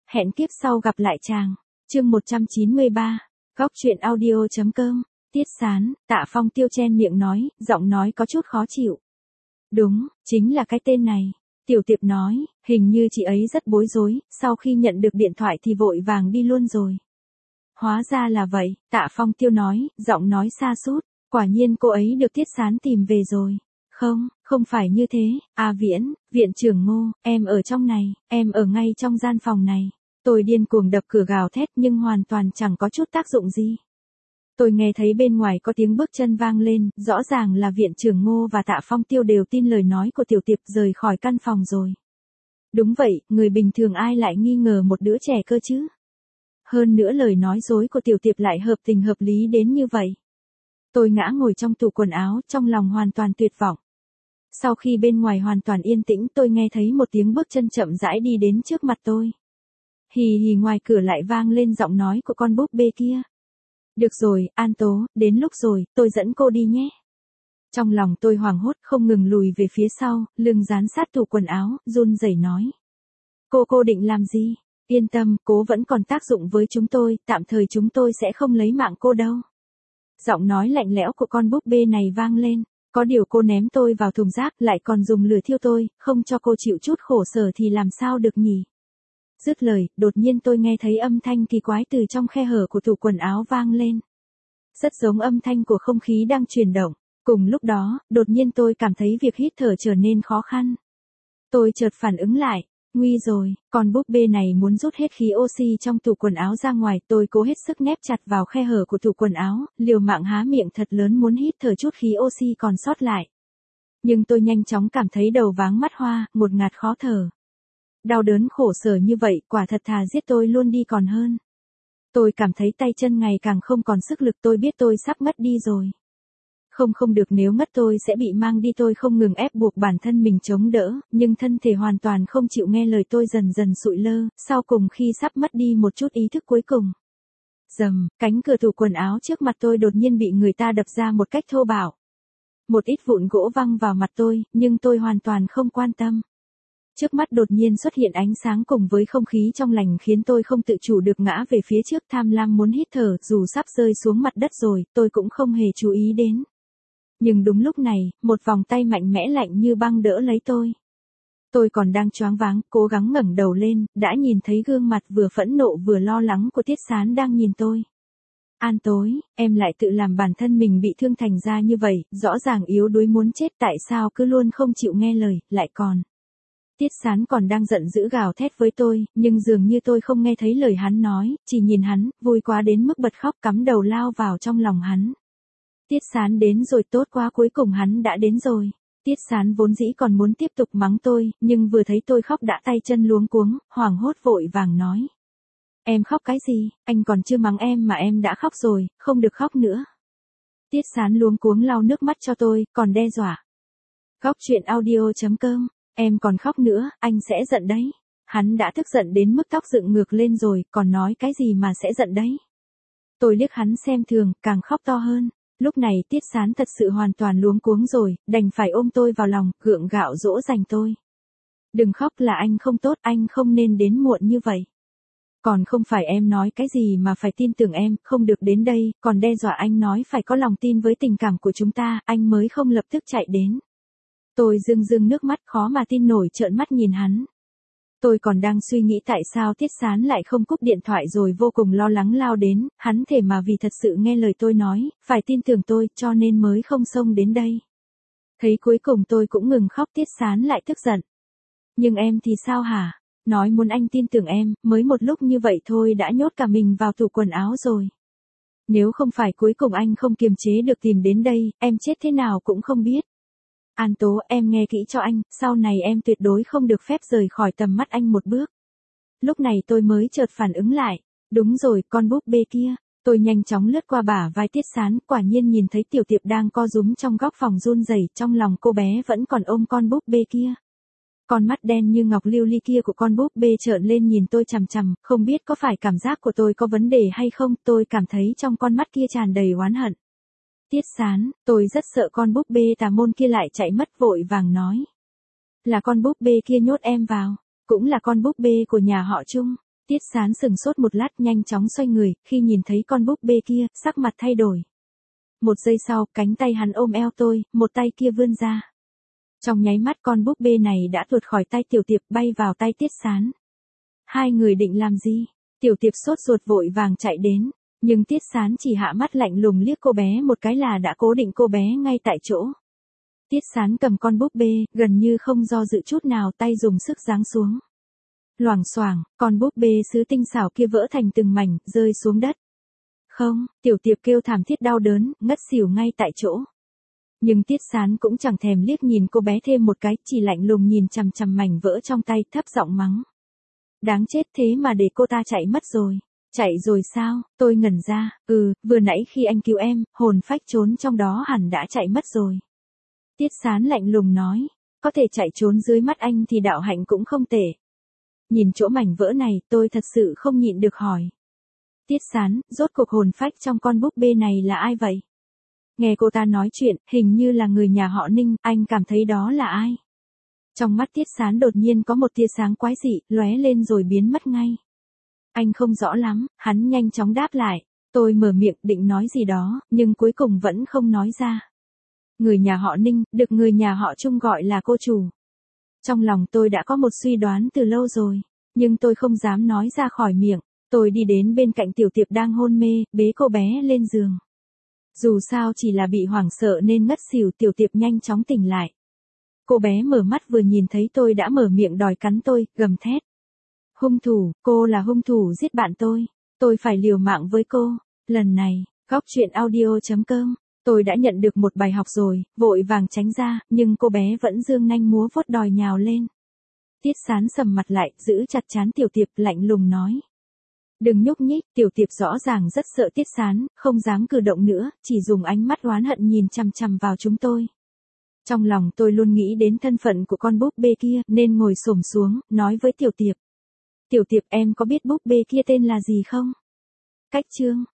Hẹn kiếp sau gặp lại chàng. Chương 193. Góc truyện audio.com. Tiết Sán, Tạ Phong Tiêu chen miệng nói, giọng nói có chút khó chịu. Đúng, chính là cái tên này. Tiểu Tiệp nói, hình như chị ấy rất bối rối, sau khi nhận được điện thoại thì vội vàng đi luôn rồi. Hóa ra là vậy, Tạ Phong Tiêu nói, giọng nói sa sút, quả nhiên cô ấy được Tiết Sán tìm về rồi. Không phải như thế, Viễn, viện trưởng Ngô, em ở trong này, em ở ngay trong gian phòng này. Tôi điên cuồng đập cửa gào thét nhưng hoàn toàn chẳng có chút tác dụng gì. Tôi nghe thấy bên ngoài có tiếng bước chân vang lên, rõ ràng là viện trưởng Ngô và Tạ Phong Tiêu đều tin lời nói của Tiểu Tiệp rời khỏi căn phòng rồi. Đúng vậy, người bình thường ai lại nghi ngờ một đứa trẻ cơ chứ? Hơn nữa lời nói dối của Tiểu Tiệp lại hợp tình hợp lý đến như vậy. Tôi ngã ngồi trong tủ quần áo, trong lòng hoàn toàn tuyệt vọng. Sau khi bên ngoài hoàn toàn yên tĩnh, tôi nghe thấy một tiếng bước chân chậm rãi đi đến trước mặt tôi. Hì hì, ngoài cửa lại vang lên giọng nói của con búp bê kia. Được rồi, An Tố, đến lúc rồi, tôi dẫn cô đi nhé. Trong lòng tôi hoảng hốt, không ngừng lùi về phía sau, lưng dán sát tủ quần áo, run rẩy nói. Cô định làm gì? Yên tâm, cố vẫn còn tác dụng với chúng tôi, tạm thời chúng tôi sẽ không lấy mạng cô đâu. Giọng nói lạnh lẽo của con búp bê này vang lên. Có điều cô ném tôi vào thùng rác lại còn dùng lửa thiêu tôi, không cho cô chịu chút khổ sở thì làm sao được nhỉ? Dứt lời, đột nhiên tôi nghe thấy âm thanh kỳ quái từ trong khe hở của tủ quần áo vang lên. Rất giống âm thanh của không khí đang chuyển động. Cùng lúc đó, đột nhiên tôi cảm thấy việc hít thở trở nên khó khăn. Tôi chợt phản ứng lại. Nguy rồi, con búp bê này muốn rút hết khí oxy trong tủ quần áo ra ngoài. Tôi cố hết sức nép chặt vào khe hở của tủ quần áo, liều mạng há miệng thật lớn muốn hít thở chút khí oxy còn sót lại. Nhưng tôi nhanh chóng cảm thấy đầu váng mắt hoa, ngột ngạt khó thở. Đau đớn khổ sở như vậy, quả thật thà giết tôi luôn đi còn hơn. Tôi cảm thấy tay chân ngày càng không còn sức lực, tôi biết tôi sắp ngất đi rồi. Không được, nếu ngất tôi sẽ bị mang đi. Tôi không ngừng ép buộc bản thân mình chống đỡ, nhưng thân thể hoàn toàn không chịu nghe lời. Tôi dần dần sụi lơ, sau cùng khi sắp mất đi một chút ý thức cuối cùng. Rầm, cánh cửa tủ quần áo trước mặt tôi đột nhiên bị người ta đập ra một cách thô bạo. Một ít vụn gỗ văng vào mặt tôi, nhưng tôi hoàn toàn không quan tâm. Trước mắt đột nhiên xuất hiện ánh sáng cùng với không khí trong lành khiến tôi không tự chủ được ngã về phía trước, tham lam muốn hít thở, dù sắp rơi xuống mặt đất rồi, tôi cũng không hề chú ý đến. Nhưng đúng lúc này, một vòng tay mạnh mẽ lạnh như băng đỡ lấy tôi. Tôi còn đang choáng váng, cố gắng ngẩng đầu lên, đã nhìn thấy gương mặt vừa phẫn nộ vừa lo lắng của Tiết Sán đang nhìn tôi. An Tối, em lại tự làm bản thân mình bị thương thành ra như vậy, rõ ràng yếu đuối muốn chết, tại sao cứ luôn không chịu nghe lời, lại còn. Tiết Sán còn đang giận dữ gào thét với tôi, nhưng dường như tôi không nghe thấy lời hắn nói, chỉ nhìn hắn, vui quá đến mức bật khóc, cắm đầu lao vào trong lòng hắn. Tiết Sán đến rồi, tốt quá, cuối cùng hắn đã đến rồi. Tiết Sán vốn dĩ còn muốn tiếp tục mắng tôi, nhưng vừa thấy tôi khóc đã tay chân luống cuống, hoảng hốt vội vàng nói. Em khóc cái gì, anh còn chưa mắng em mà em đã khóc rồi, không được khóc nữa. Tiết Sán luống cuống lau nước mắt cho tôi, còn đe dọa. Góc truyện audio.com, em còn khóc nữa, anh sẽ giận đấy. Hắn đã tức giận đến mức tóc dựng ngược lên rồi, còn nói cái gì mà sẽ giận đấy. Tôi liếc hắn xem thường, càng khóc to hơn. Lúc này Tiết Sán thật sự hoàn toàn luống cuống rồi, đành phải ôm tôi vào lòng, gượng gạo dỗ dành tôi. Đừng khóc, là anh không tốt, anh không nên đến muộn như vậy. Còn không phải em nói cái gì mà phải tin tưởng em, không được đến đây, còn đe dọa anh nói phải có lòng tin với tình cảm của chúng ta, anh mới không lập tức chạy đến. Tôi rưng nước mắt, khó mà tin nổi, trợn mắt nhìn hắn. Tôi còn đang suy nghĩ tại sao Tiết Sán lại không cúp điện thoại rồi vô cùng lo lắng lao đến, hắn thể mà vì thật sự nghe lời tôi nói, phải tin tưởng tôi, cho nên mới không xông đến đây. Thấy cuối cùng tôi cũng ngừng khóc, Tiết Sán lại tức giận. Nhưng em thì sao hả? Nói muốn anh tin tưởng em, mới một lúc như vậy thôi đã nhốt cả mình vào tủ quần áo rồi. Nếu không phải cuối cùng anh không kiềm chế được tìm đến đây, em chết thế nào cũng không biết. An Tố, em nghe kỹ cho anh, sau này em tuyệt đối không được phép rời khỏi tầm mắt anh một bước. Lúc này tôi mới chợt phản ứng lại. Đúng rồi, con búp bê kia. Tôi nhanh chóng lướt qua bả vai Tiết Sán, quả nhiên nhìn thấy Tiểu Tiệp đang co rúm trong góc phòng run rẩy, trong lòng cô bé vẫn còn ôm con búp bê kia. Con mắt đen như ngọc lưu ly kia của con búp bê trợn lên nhìn tôi chằm chằm, không biết có phải cảm giác của tôi có vấn đề hay không, tôi cảm thấy trong con mắt kia tràn đầy oán hận. Tiết Sán, tôi rất sợ con búp bê tà môn kia lại chạy mất, vội vàng nói. Là con búp bê kia nhốt em vào, cũng là con búp bê của nhà họ Trung. Tiết Sán sừng sốt một lát nhanh chóng xoay người, khi nhìn thấy con búp bê kia, sắc mặt thay đổi. Một giây sau, cánh tay hắn ôm eo tôi, một tay kia vươn ra. Trong nháy mắt con búp bê này đã tuột khỏi tay Tiểu Tiệp bay vào tay Tiết Sán. Hai người định làm gì? Tiểu Tiệp sốt ruột vội vàng chạy đến, nhưng Tiết Sán chỉ hạ mắt lạnh lùng liếc cô bé một cái là đã cố định cô bé ngay tại chỗ. Tiết Sán cầm con búp bê, gần như không do dự chút nào tay dùng sức giáng xuống. Loảng xoảng, con búp bê sứ tinh xảo kia vỡ thành từng mảnh, rơi xuống đất. Không, Tiểu Tiệp kêu thảm thiết đau đớn, ngất xỉu ngay tại chỗ. Nhưng Tiết Sán cũng chẳng thèm liếc nhìn cô bé thêm một cái, chỉ lạnh lùng nhìn chằm chằm mảnh vỡ trong tay, thấp giọng mắng. Đáng chết thế mà để cô ta chạy mất rồi. Chạy rồi sao? Tôi ngẩn ra, vừa nãy khi anh cứu em, hồn phách trốn trong đó hẳn đã chạy mất rồi. Tiết Sán lạnh lùng nói, có thể chạy trốn dưới mắt anh thì đạo hạnh cũng không tệ. Nhìn chỗ mảnh vỡ này, tôi thật sự không nhịn được hỏi. Tiết Sán, rốt cuộc hồn phách trong con búp bê này là ai vậy? Nghe cô ta nói chuyện, hình như là người nhà họ Ninh, anh cảm thấy đó là ai? Trong mắt Tiết Sán đột nhiên có một tia sáng quái dị, lóe lên rồi biến mất ngay. Anh không rõ lắm, hắn nhanh chóng đáp lại. Tôi mở miệng định nói gì đó, nhưng cuối cùng vẫn không nói ra. Người nhà họ Ninh, được người nhà họ Trung gọi là cô chủ. Trong lòng tôi đã có một suy đoán từ lâu rồi, nhưng tôi không dám nói ra khỏi miệng. Tôi đi đến bên cạnh Tiểu Tiệp đang hôn mê, bế cô bé lên giường. Dù sao chỉ là bị hoảng sợ nên ngất xỉu, Tiểu Tiệp nhanh chóng tỉnh lại. Cô bé mở mắt vừa nhìn thấy tôi đã mở miệng đòi cắn tôi, gầm thét. Hung thủ, cô là hung thủ giết bạn tôi phải liều mạng với cô. Lần này, góc truyện audio.com, tôi đã nhận được một bài học rồi, vội vàng tránh ra, nhưng cô bé vẫn giương nanh múa vuốt đòi nhào lên. Tiết Sán sầm mặt lại, giữ chặt trán Tiểu Tiệp, lạnh lùng nói. Đừng nhúc nhích. Tiểu Tiệp rõ ràng rất sợ Tiết Sán, không dám cử động nữa, chỉ dùng ánh mắt oán hận nhìn chằm chằm vào chúng tôi. Trong lòng tôi luôn nghĩ đến thân phận của con búp bê kia, nên ngồi xổm xuống, nói với Tiểu Tiệp. Tiểu Tiệp, em có biết búp bê kia tên là gì không? Cách chương.